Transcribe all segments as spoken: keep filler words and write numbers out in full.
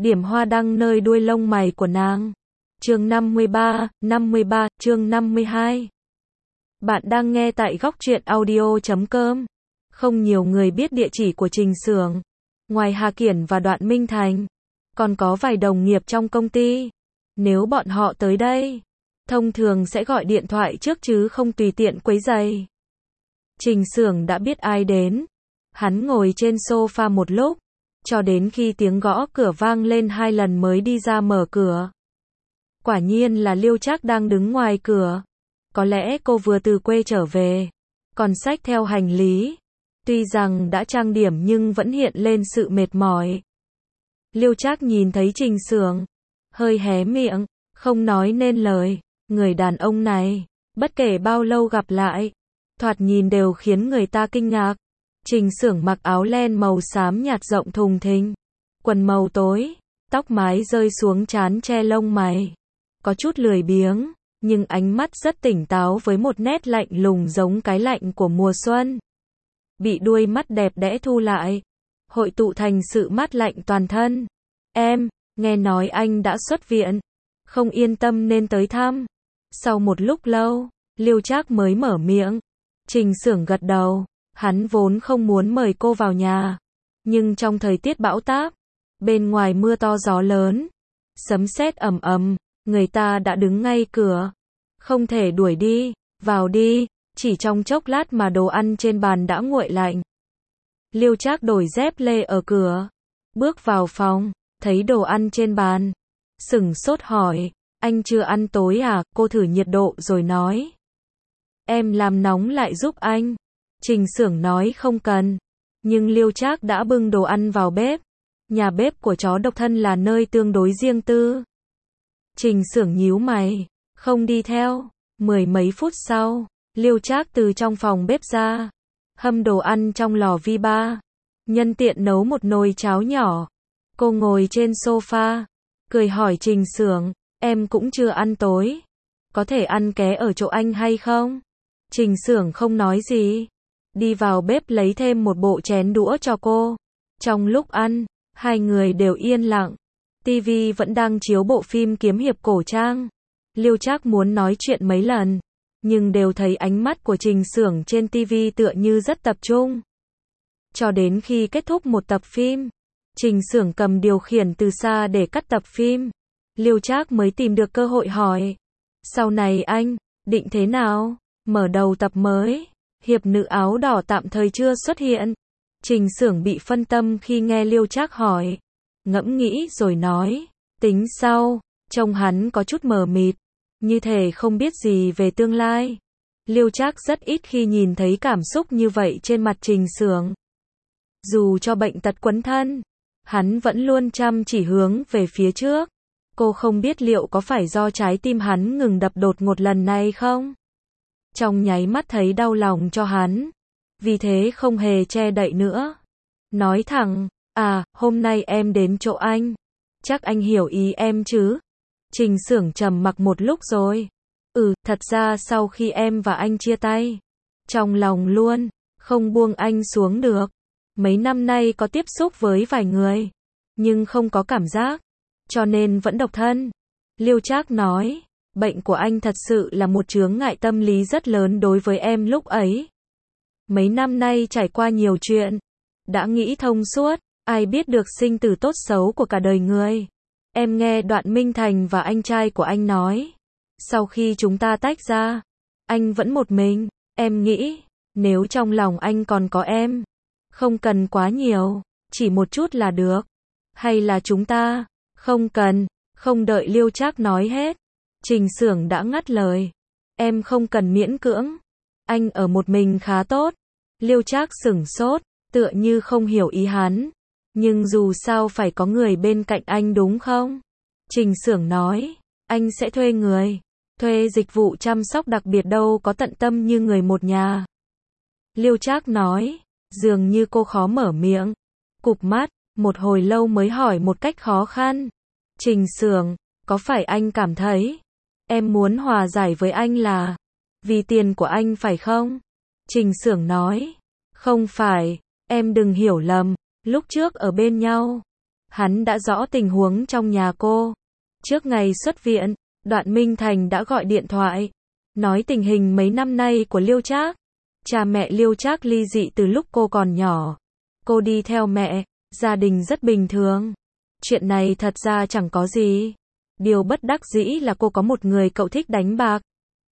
điểm hoa đăng nơi đuôi lông mày của nàng. Chương năm mươi ba, năm mươi ba, chương năm mươi hai. Bạn đang nghe tại góc truyện audio chấm com. Không nhiều người biết địa chỉ của Trình Xưởng. Ngoài Hà Kiển và Đoạn Minh Thành, còn có vài đồng nghiệp trong công ty. Nếu bọn họ tới đây, thông thường sẽ gọi điện thoại trước chứ không tùy tiện quấy rầy. Trình Xưởng đã biết ai đến. Hắn ngồi trên sofa một lúc, cho đến khi tiếng gõ cửa vang lên hai lần mới đi ra mở cửa. Quả nhiên là Liêu Trác đang đứng ngoài cửa. Có lẽ cô vừa từ quê trở về, còn xách theo hành lý. Tuy rằng đã trang điểm nhưng vẫn hiện lên sự mệt mỏi. Liêu Trác nhìn thấy Trình Xưởng, hơi hé miệng, không nói nên lời. Người đàn ông này, bất kể bao lâu gặp lại, thoạt nhìn đều khiến người ta kinh ngạc. Trình Xưởng mặc áo len màu xám nhạt rộng thùng thình, quần màu tối, tóc mái rơi xuống trán che lông mày. Có chút lười biếng, nhưng ánh mắt rất tỉnh táo với một nét lạnh lùng giống cái lạnh của mùa xuân. Bị đuôi mắt đẹp đẽ thu lại, hội tụ thành sự mát lạnh toàn thân. Em, nghe nói anh đã xuất viện, không yên tâm nên tới thăm. Sau một lúc lâu, Liêu Trác mới mở miệng. Trình Xưởng gật đầu, hắn vốn không muốn mời cô vào nhà. Nhưng trong thời tiết bão táp, bên ngoài mưa to gió lớn, sấm sét ầm ầm, người ta đã đứng ngay cửa. Không thể đuổi đi, vào đi. Chỉ trong chốc lát mà đồ ăn trên bàn đã nguội lạnh. Liêu Trác đổi dép lê ở cửa, bước vào phòng, thấy đồ ăn trên bàn, sửng sốt hỏi, anh chưa ăn tối à? Cô thử nhiệt độ rồi nói. Em làm nóng lại giúp anh. Trình Xưởng nói không cần, nhưng Liêu Trác đã bưng đồ ăn vào bếp. Nhà bếp của chó độc thân là nơi tương đối riêng tư. Trình Xưởng nhíu mày, không đi theo. Mười mấy phút sau, Liêu Trác từ trong phòng bếp ra, hâm đồ ăn trong lò vi ba, nhân tiện nấu một nồi cháo nhỏ. Cô ngồi trên sofa, cười hỏi Trình Xưởng, em cũng chưa ăn tối, có thể ăn ké ở chỗ anh hay không? Trình Xưởng không nói gì, đi vào bếp lấy thêm một bộ chén đũa cho cô. Trong lúc ăn, hai người đều yên lặng. Tivi vẫn đang chiếu bộ phim kiếm hiệp cổ trang. Liêu Trác muốn nói chuyện mấy lần, nhưng đều thấy ánh mắt của Trình Xưởng trên tivi tựa như rất tập trung. Cho đến khi kết thúc một tập phim, Trình Xưởng cầm điều khiển từ xa để cắt tập phim. Liêu Trác mới tìm được cơ hội hỏi, sau này anh định thế nào? Mở đầu tập mới, hiệp nữ áo đỏ tạm thời chưa xuất hiện. Trình Xưởng bị phân tâm khi nghe Liêu Trác hỏi, ngẫm nghĩ rồi nói, tính sau. Trông hắn có chút mờ mịt, như thể không biết gì về tương lai. Liêu Trác rất ít khi nhìn thấy cảm xúc như vậy trên mặt Trình Xưởng. Dù cho bệnh tật quấn thân, hắn vẫn luôn chăm chỉ hướng về phía trước. Cô không biết liệu có phải do trái tim hắn ngừng đập đột ngột lần này không? Trong nháy mắt thấy đau lòng cho hắn, vì thế không hề che đậy nữa. Nói thẳng, à, hôm nay em đến chỗ anh, chắc anh hiểu ý em chứ? Trình Xưởng trầm mặc một lúc rồi. Ừ, thật ra sau khi em và anh chia tay, trong lòng luôn không buông anh xuống được. Mấy năm nay có tiếp xúc với vài người, nhưng không có cảm giác, cho nên vẫn độc thân. Liêu Trác nói, bệnh của anh thật sự là một chướng ngại tâm lý rất lớn đối với em lúc ấy. Mấy năm nay trải qua nhiều chuyện, đã nghĩ thông suốt, ai biết được sinh tử tốt xấu của cả đời người. Em nghe Đoạn Minh Thành và anh trai của anh nói, sau khi chúng ta tách ra, anh vẫn một mình. Em nghĩ, nếu trong lòng anh còn có em, không cần quá nhiều, chỉ một chút là được. Hay là chúng ta, không cần. Không đợi Liêu Trác nói hết, Trình Xưởng đã ngắt lời. Em không cần miễn cưỡng, anh ở một mình khá tốt. Liêu Trác sửng sốt, tựa như không hiểu ý hắn. Nhưng dù sao phải có người bên cạnh anh đúng không? Trình Xưởng nói, anh sẽ thuê người, thuê dịch vụ chăm sóc đặc biệt đâu có tận tâm như người một nhà. Liêu Trác nói, dường như cô khó mở miệng, cụp mắt, một hồi lâu mới hỏi một cách khó khăn. Trình Xưởng, có phải anh cảm thấy, em muốn hòa giải với anh là vì tiền của anh phải không? Trình Xưởng nói, không phải, em đừng hiểu lầm. Lúc trước ở bên nhau, Hắn đã rõ tình huống trong nhà cô. Trước ngày xuất viện, Đoạn Minh Thành đã gọi điện thoại, nói tình hình mấy năm nay của Liêu Trác. Cha mẹ Liêu Trác ly dị từ lúc cô còn nhỏ. Cô đi theo mẹ, gia đình rất bình thường. Chuyện này thật ra chẳng có gì. Điều bất đắc dĩ là cô có một người cậu thích đánh bạc.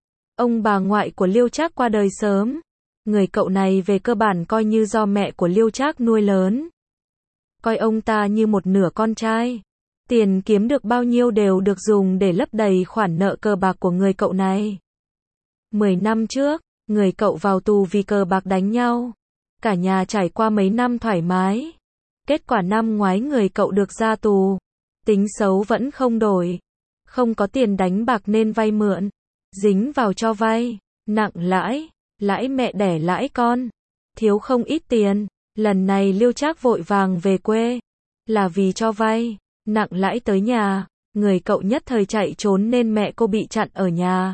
Ông bà ngoại của Liêu Trác qua đời sớm. Người cậu này về cơ bản coi như do mẹ của Liêu Trác nuôi lớn. Coi ông ta như một nửa con trai. Tiền kiếm được bao nhiêu đều được dùng để lấp đầy khoản nợ cờ bạc của người cậu này. Mười năm trước, người cậu vào tù vì cờ bạc đánh nhau. Cả nhà trải qua mấy năm thoải mái. Kết quả năm ngoái người cậu được ra tù. Tính xấu vẫn không đổi. Không có tiền đánh bạc nên vay mượn. Dính vào cho vay. Nặng lãi. Lãi mẹ đẻ lãi con. Thiếu không ít tiền. Lần này Liêu Trác vội vàng về quê. Là vì cho vay. Nặng lãi tới nhà. Người cậu nhất thời chạy trốn nên mẹ cô bị chặn ở nhà.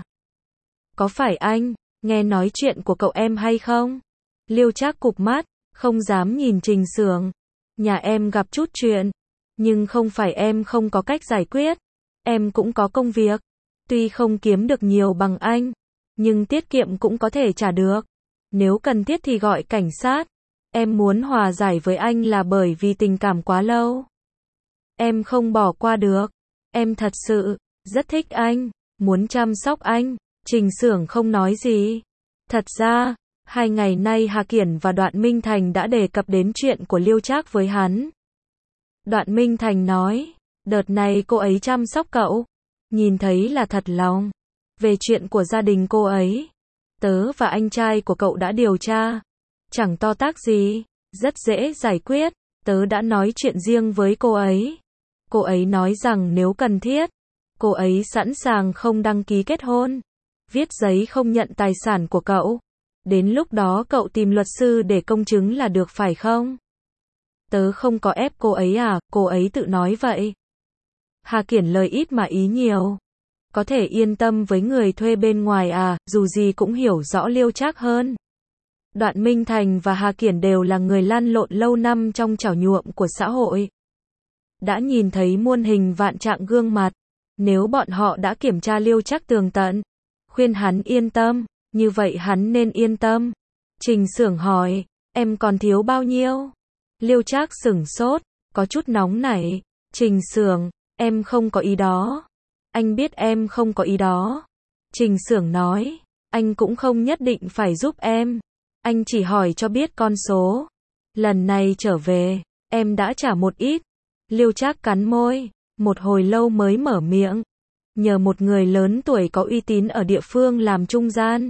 Có phải anh nghe nói chuyện của cậu em hay không? Liêu Trác cụp mắt, không dám nhìn Trình Sưởng. Nhà em gặp chút chuyện, nhưng không phải em không có cách giải quyết. Em cũng có công việc, tuy không kiếm được nhiều bằng anh, nhưng tiết kiệm cũng có thể trả được. Nếu cần thiết thì gọi cảnh sát. Em muốn hòa giải với anh là bởi vì tình cảm quá lâu. Em không bỏ qua được. Em thật sự rất thích anh, muốn chăm sóc anh. Trình Sưởng không nói gì. Thật ra, hai ngày nay Hà Kiển và Đoạn Minh Thành đã đề cập đến chuyện của Liêu Trác với hắn. Đoạn Minh Thành nói, đợt này cô ấy chăm sóc cậu, nhìn thấy là thật lòng. Về chuyện của gia đình cô ấy, tớ và anh trai của cậu đã điều tra. Chẳng to tát gì, rất dễ giải quyết. Tớ đã nói chuyện riêng với cô ấy. Cô ấy nói rằng nếu cần thiết, cô ấy sẵn sàng không đăng ký kết hôn. Viết giấy không nhận tài sản của cậu. Đến lúc đó cậu tìm luật sư để công chứng là được phải không? Tớ không có ép cô ấy à, cô ấy tự nói vậy. Hà Kiển lời ít mà ý nhiều. Có thể yên tâm với người thuê bên ngoài à, dù gì cũng hiểu rõ Liêu Trác hơn. Đoạn Minh Thành và Hà Kiển đều là người lăn lộn lâu năm trong chảo nhuộm của xã hội. Đã nhìn thấy muôn hình vạn trạng gương mặt. Nếu bọn họ đã kiểm tra Liêu Trác tường tận, khuyên hắn yên tâm, như vậy hắn nên yên tâm. Trình Sưởng hỏi, em còn thiếu bao nhiêu? Liêu Trác sửng sốt, có chút nóng nảy. Trình Sưởng, em không có ý đó. Anh biết em không có ý đó. Trình Sưởng nói, anh cũng không nhất định phải giúp em. Anh chỉ hỏi cho biết con số. Lần này trở về, em đã trả một ít. Liêu Trác cắn môi, một hồi lâu mới mở miệng. Nhờ một người lớn tuổi có uy tín ở địa phương làm trung gian.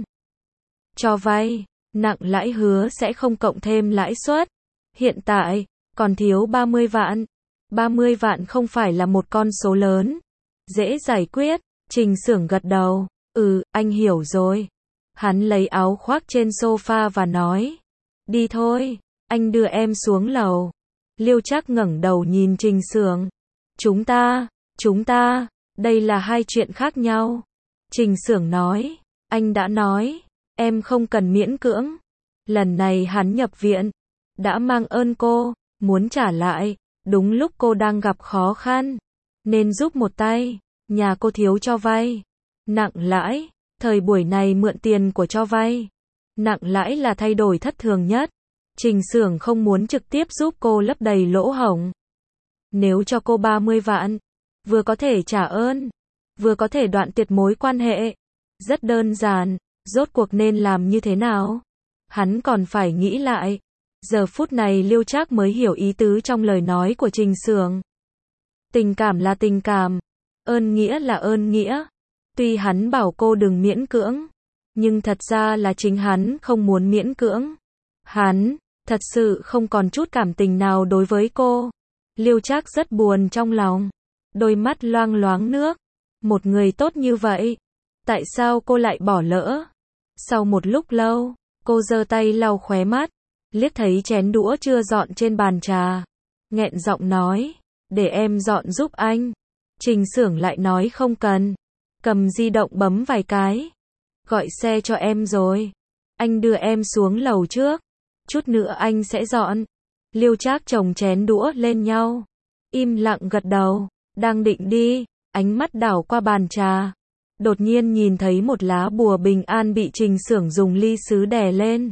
Cho vay, nặng lãi hứa sẽ không cộng thêm lãi suất. Hiện tại, còn thiếu ba mươi vạn. ba mươi vạn không phải là một con số lớn. Dễ giải quyết. Trình Sưởng gật đầu. Ừ, anh hiểu rồi. Hắn lấy áo khoác trên sofa và nói. Đi thôi, anh đưa em xuống lầu. Liêu Trác ngẩng đầu nhìn Trình Sưởng. Chúng ta, chúng ta, đây là hai chuyện khác nhau. Trình Sưởng nói. Anh đã nói, em không cần miễn cưỡng. Lần này hắn nhập viện, đã mang ơn cô, muốn trả lại, đúng lúc cô đang gặp khó khăn, nên giúp một tay. Nhà cô thiếu cho vay, nặng lãi, thời buổi này mượn tiền của cho vay, nặng lãi là thay đổi thất thường nhất. Trình Sưởng không muốn trực tiếp giúp cô lấp đầy lỗ hổng. Nếu cho cô ba mươi vạn, vừa có thể trả ơn, vừa có thể đoạn tuyệt mối quan hệ. Rất đơn giản, rốt cuộc nên làm như thế nào? Hắn còn phải nghĩ lại. Giờ phút này Liêu Trác mới hiểu ý tứ trong lời nói của Trình Sưởng. Tình cảm là tình cảm, ơn nghĩa là ơn nghĩa. Tuy hắn bảo cô đừng miễn cưỡng, nhưng thật ra là chính hắn không muốn miễn cưỡng. Hắn thật sự không còn chút cảm tình nào đối với cô. Liêu Trác rất buồn trong lòng, đôi mắt loang loáng nước. Một người tốt như vậy, tại sao cô lại bỏ lỡ? Sau một lúc lâu, cô giơ tay lau khóe mắt, liếc thấy chén đũa chưa dọn trên bàn trà, nghẹn giọng nói, để em dọn giúp anh. Trình Sưởng lại nói không cần, cầm di động bấm vài cái, gọi xe cho em rồi, anh đưa em xuống lầu trước, chút nữa anh sẽ dọn. Liêu Trác chồng chén đũa lên nhau, im lặng gật đầu, đang định đi, ánh mắt đảo qua bàn trà. Đột nhiên nhìn thấy một lá bùa bình an bị Trình Xưởng dùng ly sứ đè lên.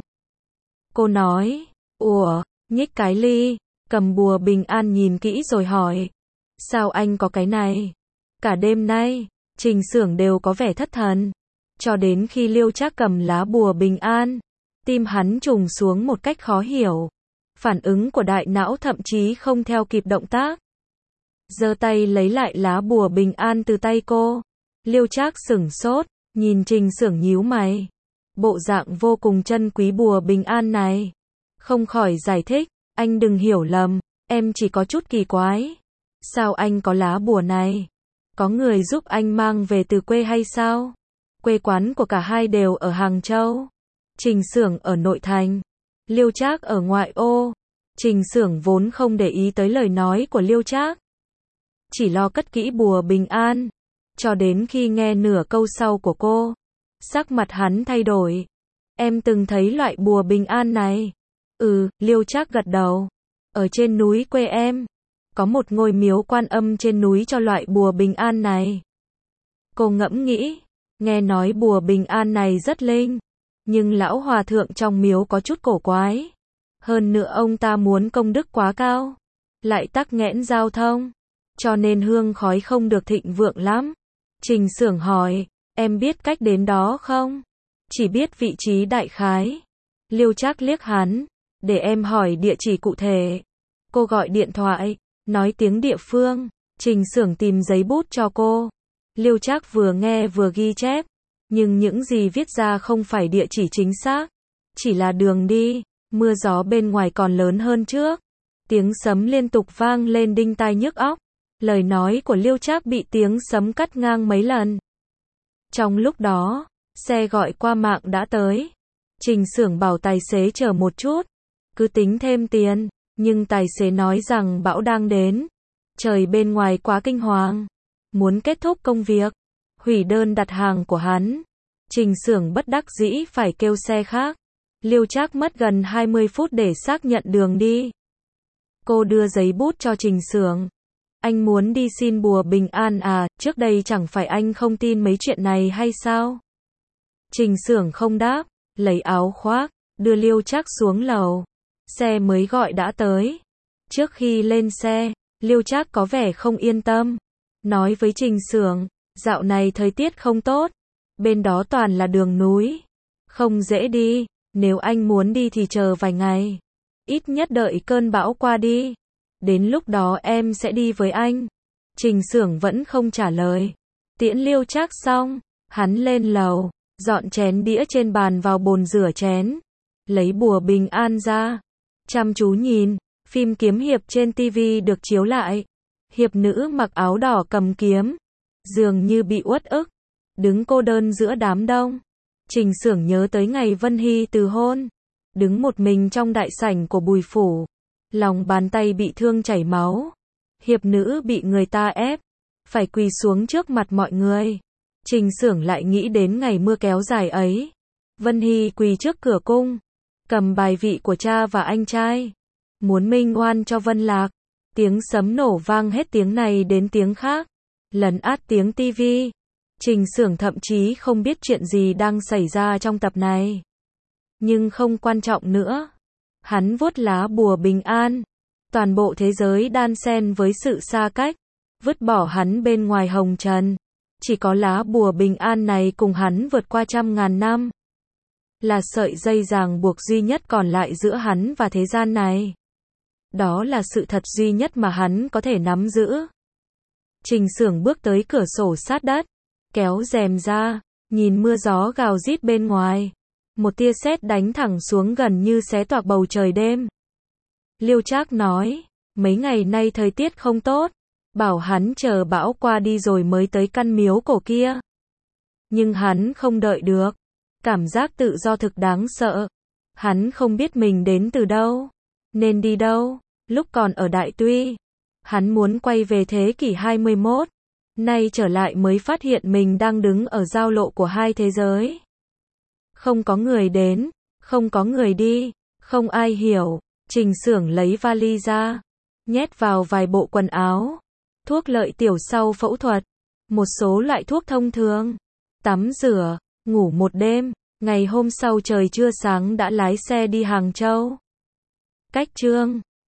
Cô nói, ủa, nhích cái ly, cầm bùa bình an nhìn kỹ rồi hỏi, sao anh có cái này? Cả đêm nay, Trình Xưởng đều có vẻ thất thần, cho đến khi Liêu Trác cầm lá bùa bình an, tim hắn trùng xuống một cách khó hiểu. Phản ứng của đại não thậm chí không theo kịp động tác. Giơ tay lấy lại lá bùa bình an từ tay cô. Liêu Trác sửng sốt, nhìn Trình Xưởng nhíu mày. Bộ dạng vô cùng trân quý bùa bình an này. Không khỏi giải thích, anh đừng hiểu lầm, em chỉ có chút kỳ quái. Sao anh có lá bùa này? Có người giúp anh mang về từ quê hay sao? Quê quán của cả hai đều ở Hàng Châu. Trình Xưởng ở nội thành, Liêu Trác ở ngoại ô. Trình Xưởng vốn không để ý tới lời nói của Liêu Trác, chỉ lo cất kỹ bùa bình an, cho đến khi nghe nửa câu sau của cô, sắc mặt hắn thay đổi. Em từng thấy loại bùa bình an này? Ừ, Liêu Trác gật đầu. Ở trên núi quê em, có một ngôi miếu Quan Âm trên núi cho loại bùa bình an này. Cô ngẫm nghĩ, nghe nói bùa bình an này rất linh, nhưng lão hòa thượng trong miếu có chút cổ quái. Hơn nữa ông ta muốn công đức quá cao, lại tắc nghẽn giao thông, cho nên hương khói không được thịnh vượng lắm. Trình Xưởng hỏi, em biết cách đến đó không? Chỉ biết vị trí đại khái. Liêu Trác liếc hắn, để em hỏi địa chỉ cụ thể. Cô gọi điện thoại, nói tiếng địa phương. Trình Xưởng tìm giấy bút cho cô. Liêu Trác vừa nghe vừa ghi chép, nhưng những gì viết ra không phải địa chỉ chính xác, chỉ là đường đi. Mưa gió bên ngoài còn lớn hơn trước. Tiếng sấm liên tục vang lên đinh tai nhức óc. Lời nói của Liêu Trác bị tiếng sấm cắt ngang mấy lần. Trong lúc đó, xe gọi qua mạng đã tới. Trình Xưởng bảo tài xế chờ một chút, cứ tính thêm tiền, nhưng tài xế nói rằng bão đang đến. Trời bên ngoài quá kinh hoàng, muốn kết thúc công việc, hủy đơn đặt hàng của hắn. Trình Xưởng bất đắc dĩ phải kêu xe khác. Liêu Trác mất gần hai mươi phút để xác nhận đường đi. Cô đưa giấy bút cho Trình Xưởng. Anh muốn đi xin bùa bình an à, trước đây chẳng phải anh không tin mấy chuyện này hay sao? Trình Xưởng không đáp, lấy áo khoác, đưa Liêu Trác xuống lầu. Xe mới gọi đã tới. Trước khi lên xe, Liêu Trác có vẻ không yên tâm. Nói với Trình Xưởng, dạo này thời tiết không tốt. Bên đó toàn là đường núi. Không dễ đi. Nếu anh muốn đi thì chờ vài ngày. Ít nhất đợi cơn bão qua đi. Đến lúc đó em sẽ đi với anh. Trình Xưởng vẫn không trả lời. Tiễn Liêu Trác xong, hắn lên lầu, dọn chén đĩa trên bàn vào bồn rửa chén. Lấy bùa bình an ra. Chăm chú nhìn, phim kiếm hiệp trên tivi được chiếu lại. Hiệp nữ mặc áo đỏ cầm kiếm. Dường như bị uất ức. Đứng cô đơn giữa đám đông. Trình Xưởng nhớ tới ngày Vân Hy từ hôn. Đứng một mình trong đại sảnh của Bùi Phủ. Lòng bàn tay bị thương chảy máu. Hiệp nữ bị người ta ép. Phải quỳ xuống trước mặt mọi người. Trình Xưởng lại nghĩ đến ngày mưa kéo dài ấy. Vân Hy quỳ trước cửa cung. Cầm bài vị của cha và anh trai. Muốn minh oan cho Vân Lạc. Tiếng sấm nổ vang hết tiếng này đến tiếng khác. Lấn át tiếng tivi. Trình Xưởng thậm chí không biết chuyện gì đang xảy ra trong tập này. Nhưng không quan trọng nữa. Hắn vuốt lá bùa bình an. Toàn bộ thế giới đan xen với sự xa cách. Vứt bỏ hắn bên ngoài hồng trần. Chỉ có lá bùa bình an này cùng hắn vượt qua trăm ngàn năm. Là sợi dây ràng buộc duy nhất còn lại giữa hắn và thế gian này. Đó là sự thật duy nhất mà hắn có thể nắm giữ. Trình Xưởng bước tới cửa sổ sát đất. Kéo rèm ra, nhìn mưa gió gào rít bên ngoài. Một tia sét đánh thẳng xuống gần như xé toạc bầu trời đêm. Liêu Trác nói, mấy ngày nay thời tiết không tốt, bảo hắn chờ bão qua đi rồi mới tới căn miếu cổ kia. Nhưng hắn không đợi được. Cảm giác tự do thực đáng sợ. Hắn không biết mình đến từ đâu, nên đi đâu. Lúc còn ở Đại Tuy, hắn muốn quay về thế kỷ hai mươi mốt. Nay trở lại mới phát hiện mình đang đứng ở giao lộ của hai thế giới. Không có người đến, không có người đi, không ai hiểu. Trình Xưởng lấy vali ra. nhét vào vài bộ quần áo, thuốc lợi tiểu sau phẫu thuật, một số loại thuốc thông thường, tắm rửa, ngủ một đêm, ngày hôm sau trời chưa sáng đã lái xe đi Hàng Châu. Cách chương